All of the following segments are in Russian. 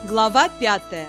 Глава 5.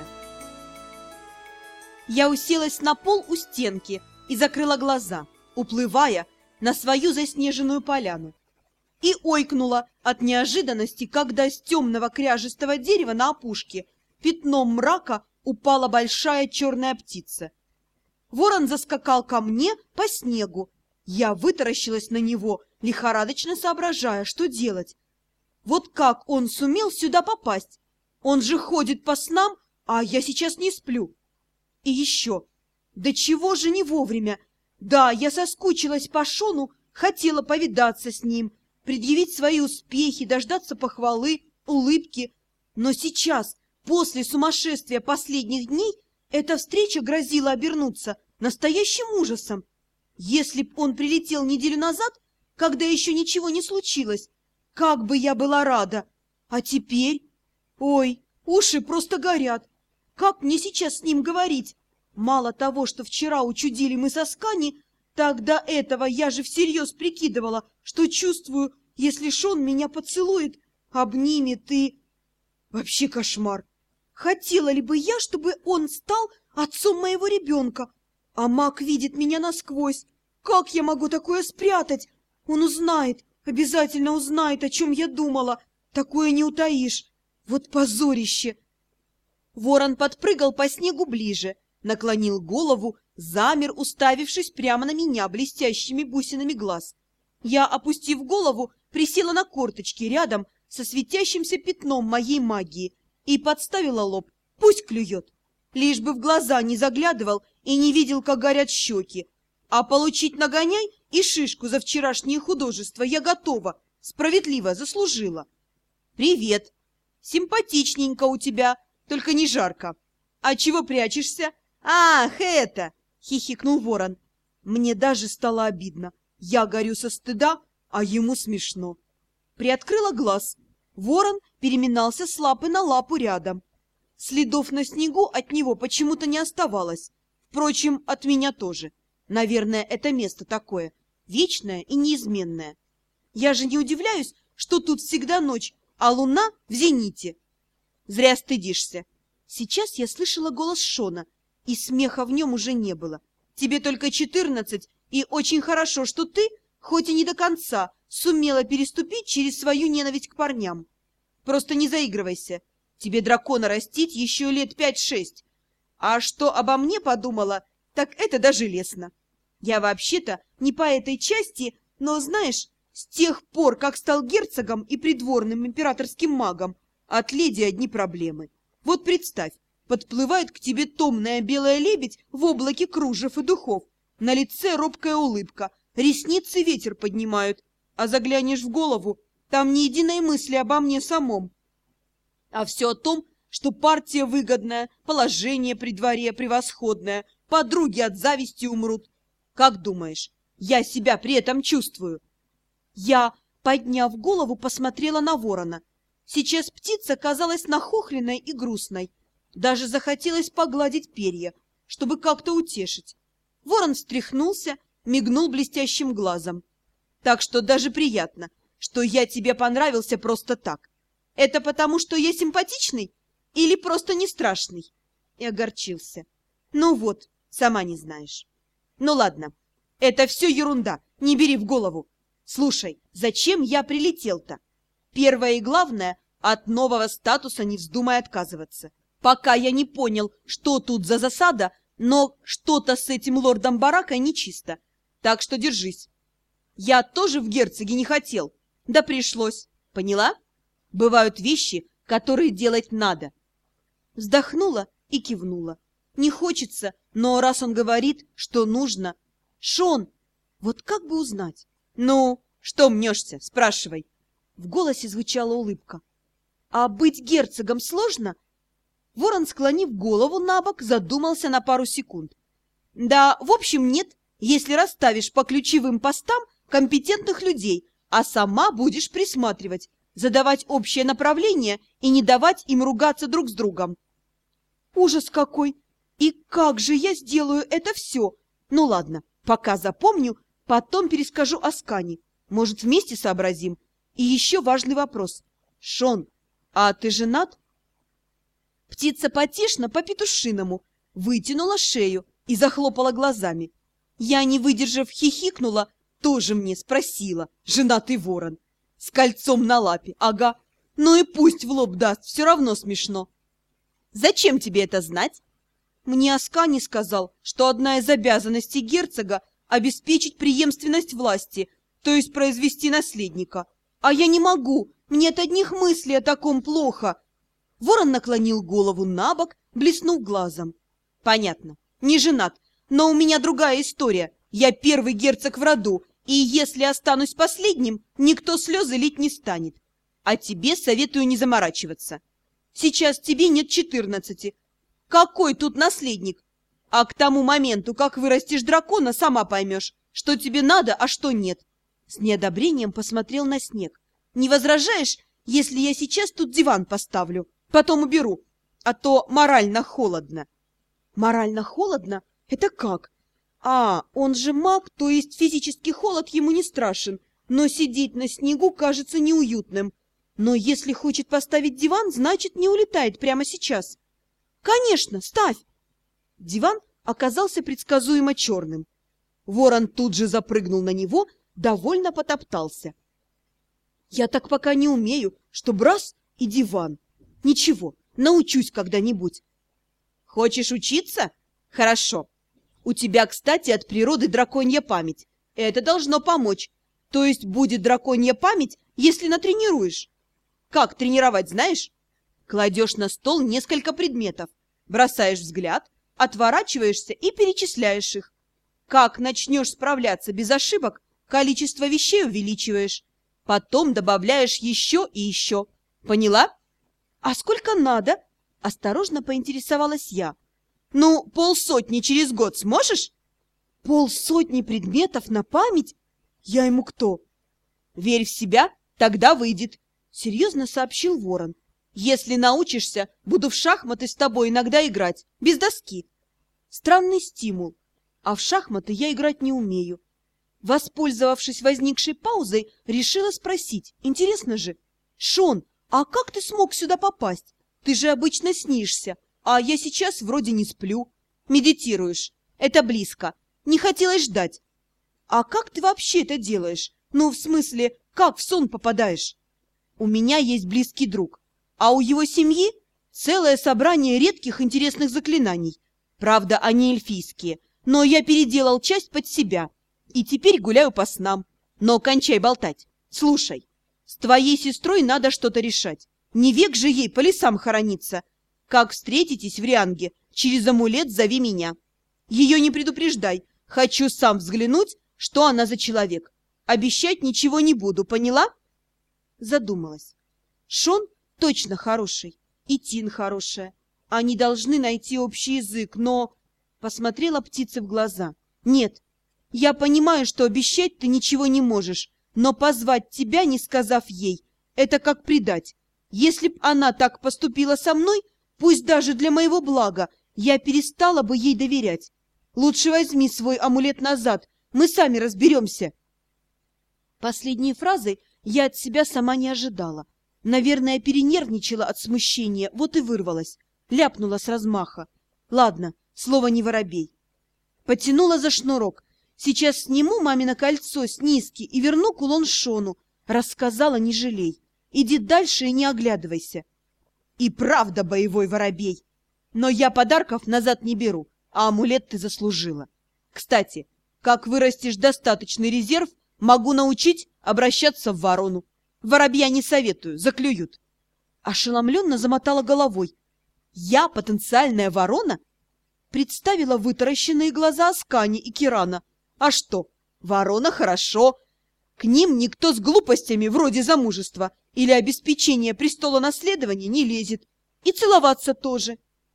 Я уселась на пол у стенки и закрыла глаза, уплывая на свою заснеженную поляну. И ойкнула от неожиданности, когда с темного кряжестого дерева на опушке пятном мрака упала большая черная птица. Ворон заскакал ко мне по снегу. Я вытаращилась на него, лихорадочно соображая, что делать. Вот как он сумел сюда попасть? Он же ходит по снам, а я сейчас не сплю. И еще, да чего же не вовремя? Да, я соскучилась по Шону, хотела повидаться с ним, предъявить свои успехи, дождаться похвалы, улыбки. Но сейчас, после сумасшествия последних дней, эта встреча грозила обернуться настоящим ужасом. Если б он прилетел неделю назад, когда еще ничего не случилось, как бы я была рада! А теперь... Ой, уши просто горят! Как мне сейчас с ним говорить? Мало того, что вчера учудили мы со Скани, так до этого я же всерьез прикидывала, что чувствую, если Шон меня поцелует, обнимет и... Вообще кошмар! Хотела ли бы я, чтобы он стал отцом моего ребенка? А Мак видит меня насквозь. Как я могу такое спрятать? Он узнает, обязательно узнает, о чем я думала. Такое не утаишь. Вот позорище! Ворон подпрыгал по снегу ближе, наклонил голову, замер, уставившись прямо на меня блестящими бусинами глаз. Я, опустив голову, присела на корточки рядом со светящимся пятном моей магии и подставила лоб. Пусть клюет. Лишь бы в глаза не заглядывал и не видел, как горят щеки. А получить нагоняй и шишку за вчерашнее художество я готова, справедливо заслужила. «Привет! Симпатичненько у тебя, только не жарко. А чего прячешься?» «Ах, это!» — хихикнул ворон. Мне даже стало обидно. Я горю со стыда, а ему смешно. Приоткрыла глаз. Ворон переминался с лапы на лапу рядом. Следов на снегу от него почему-то не оставалось. Впрочем, от меня тоже. Наверное, это место такое, вечное и неизменное. Я же не удивляюсь, что тут всегда ночь, а луна в зените. Зря стыдишься. Сейчас я слышала голос Шона, и смеха в нем уже не было. Тебе только 14, и очень хорошо, что ты, хоть и не до конца, сумела переступить через свою ненависть к парням. Просто не заигрывайся. Тебе дракона растить еще лет 5-6. А что обо мне подумала, так это даже лестно. Я вообще-то не по этой части, но, знаешь, с тех пор, как стал герцогом и придворным императорским магом, от леди одни проблемы. Вот представь, подплывает к тебе томная белая лебедь в облаке кружев и духов, на лице робкая улыбка, ресницы ветер поднимают, а заглянешь в голову, там ни единой мысли обо мне самом. А все о том, что партия выгодная, положение при дворе превосходное, подруги от зависти умрут. Как думаешь, я себя при этом чувствую? Я, подняв голову, посмотрела на ворона. Сейчас птица казалась нахохленной и грустной. Даже захотелось погладить перья, чтобы как-то утешить. Ворон встряхнулся, мигнул блестящим глазом. Так что даже приятно, что я тебе понравился просто так. Это потому, что я симпатичный или просто не страшный? И огорчился. Ну вот, сама не знаешь. Ну ладно, это все ерунда, не бери в голову. Слушай, зачем я прилетел-то? Первое и главное, от нового статуса не вздумай отказываться. Пока я не понял, что тут за засада, но что-то с этим лордом Баракой нечисто. Так что держись. Я тоже в герцоге не хотел, да пришлось. Поняла? Бывают вещи, которые делать надо. Вздохнула и кивнула. Не хочется, но раз он говорит, что нужно... Шон! Вот как бы узнать? Ну, что мнешься? Спрашивай. В голосе звучала улыбка. А быть герцогом сложно? Ворон, склонив голову на бок, задумался на пару секунд. Да, в общем, нет, если расставишь по ключевым постам компетентных людей, а сама будешь присматривать, задавать общее направление и не давать им ругаться друг с другом. Ужас какой! И как же я сделаю это все? Ну ладно, пока запомню, потом перескажу Аскани. Может, вместе сообразим? И еще важный вопрос. Шон, а ты женат? Птица потешно по-петушиному вытянула шею и захлопала глазами. Я, не выдержав, хихикнула, тоже мне спросила: женатый ворон. С кольцом на лапе, ага. Ну и пусть в лоб даст, все равно смешно. Зачем тебе это знать? Мне Аскани сказал, что одна из обязанностей герцога — обеспечить преемственность власти, то есть произвести наследника. А я не могу, мне от одних мыслей о таком плохо. Ворон наклонил голову на бок, блеснув глазом. Понятно, не женат, но у меня другая история. Я первый герцог в роду, и если останусь последним, никто слезы лить не станет. А тебе советую не заморачиваться. Сейчас тебе нет 14. Какой тут наследник? А к тому моменту, как вырастешь дракона, сама поймешь, что тебе надо, а что нет. С неодобрением посмотрел на снег. Не возражаешь, если я сейчас тут диван поставлю? Потом уберу, а то морально холодно. Морально холодно? Это как? А, он же маг, то есть физический холод ему не страшен, но сидеть на снегу кажется неуютным. Но если хочет поставить диван, значит, не улетает прямо сейчас. Конечно, ставь! Диван оказался предсказуемо черным. Ворон тут же запрыгнул на него, довольно потоптался. Я так пока не умею, что раз и диван. Ничего, научусь когда-нибудь. Хочешь учиться? Хорошо. У тебя, кстати, от природы драконья память. Это должно помочь. То есть будет драконья память, если натренируешь. Как тренировать, знаешь? Кладешь на стол несколько предметов, бросаешь взгляд, отворачиваешься и перечисляешь их. Как начнешь справляться без ошибок, количество вещей увеличиваешь. Потом добавляешь еще и еще. Поняла? А сколько надо? Осторожно поинтересовалась я. Ну, 50 через год сможешь? 50 предметов на память? Я ему кто? Верь в себя, тогда выйдет, серьезно сообщил Ворон. Если научишься, буду в шахматы с тобой иногда играть, без доски. Странный стимул, а в шахматы я играть не умею. Воспользовавшись возникшей паузой, решила спросить. Интересно же. Шон, а как ты смог сюда попасть? Ты же обычно снишься, а я сейчас вроде не сплю. Медитируешь. Это близко. Не хотелось ждать. А как ты вообще это делаешь? Ну, в смысле, как в сон попадаешь? У меня есть близкий друг, а у его семьи целое собрание редких интересных заклинаний. Правда, они эльфийские, но я переделал часть под себя. И теперь гуляю по снам. Но кончай болтать. Слушай, с твоей сестрой надо что-то решать. Не век же ей по лесам хорониться. Как встретитесь в Рианге, через амулет зови меня. Ее не предупреждай. Хочу сам взглянуть, что она за человек. Обещать ничего не буду, поняла? Задумалась. Шон точно хороший, и Тин хорошая. Они должны найти общий язык, но... Посмотрела птице в глаза. Нет. Я понимаю, что обещать ты ничего не можешь, но позвать тебя, не сказав ей, это как предать. Если б она так поступила со мной, пусть даже для моего блага, я перестала бы ей доверять. Лучше возьми свой амулет назад, мы сами разберемся. Последней фразой я от себя сама не ожидала. Наверное, перенервничала от смущения, вот и вырвалась. Ляпнула с размаха. Ладно, слово не воробей. Потянула за шнурок. Сейчас сниму мамино кольцо с низки и верну кулон Шону. Рассказала, не жалей. Иди дальше и не оглядывайся. И правда боевой воробей. Но я подарков назад не беру, а амулет ты заслужила. Кстати, как вырастешь достаточный резерв, могу научить обращаться в ворону. Воробья не советую, заклюют. Ошеломленно замотала головой. Я потенциальная ворона? Представила вытаращенные глаза Аскани и Кирана. А что, ворона хорошо. К ним никто с глупостями вроде замужества или обеспечения престола наследования не лезет. И целоваться тоже.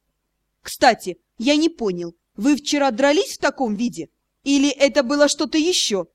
Кстати, я не понял, вы вчера дрались в таком виде? Или это было что-то еще?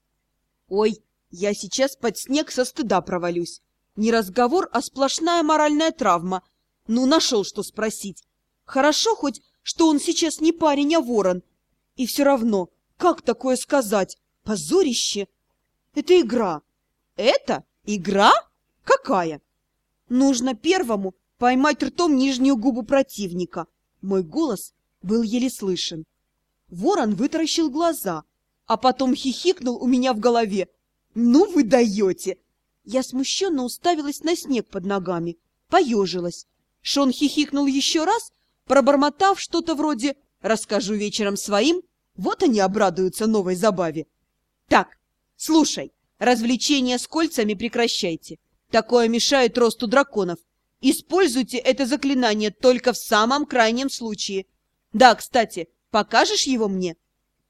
Ой, я сейчас под снег со стыда провалюсь. Не разговор, а сплошная моральная травма. Ну, нашел, что спросить. Хорошо хоть, что он сейчас не парень, а ворон. И все равно, как такое сказать? Позорище! Это игра. Это игра? Какая? Нужно первому поймать ртом нижнюю губу противника. Мой голос был еле слышен. Ворон вытаращил глаза, а потом хихикнул у меня в голове. «Ну вы даете!» Я смущенно уставилась на снег под ногами, поежилась. Шон хихикнул еще раз, пробормотав что-то вроде «расскажу вечером своим», вот они обрадуются новой забаве. «Так, слушай, развлечения с кольцами прекращайте. Такое мешает росту драконов. Используйте это заклинание только в самом крайнем случае. Да, кстати, покажешь его мне?»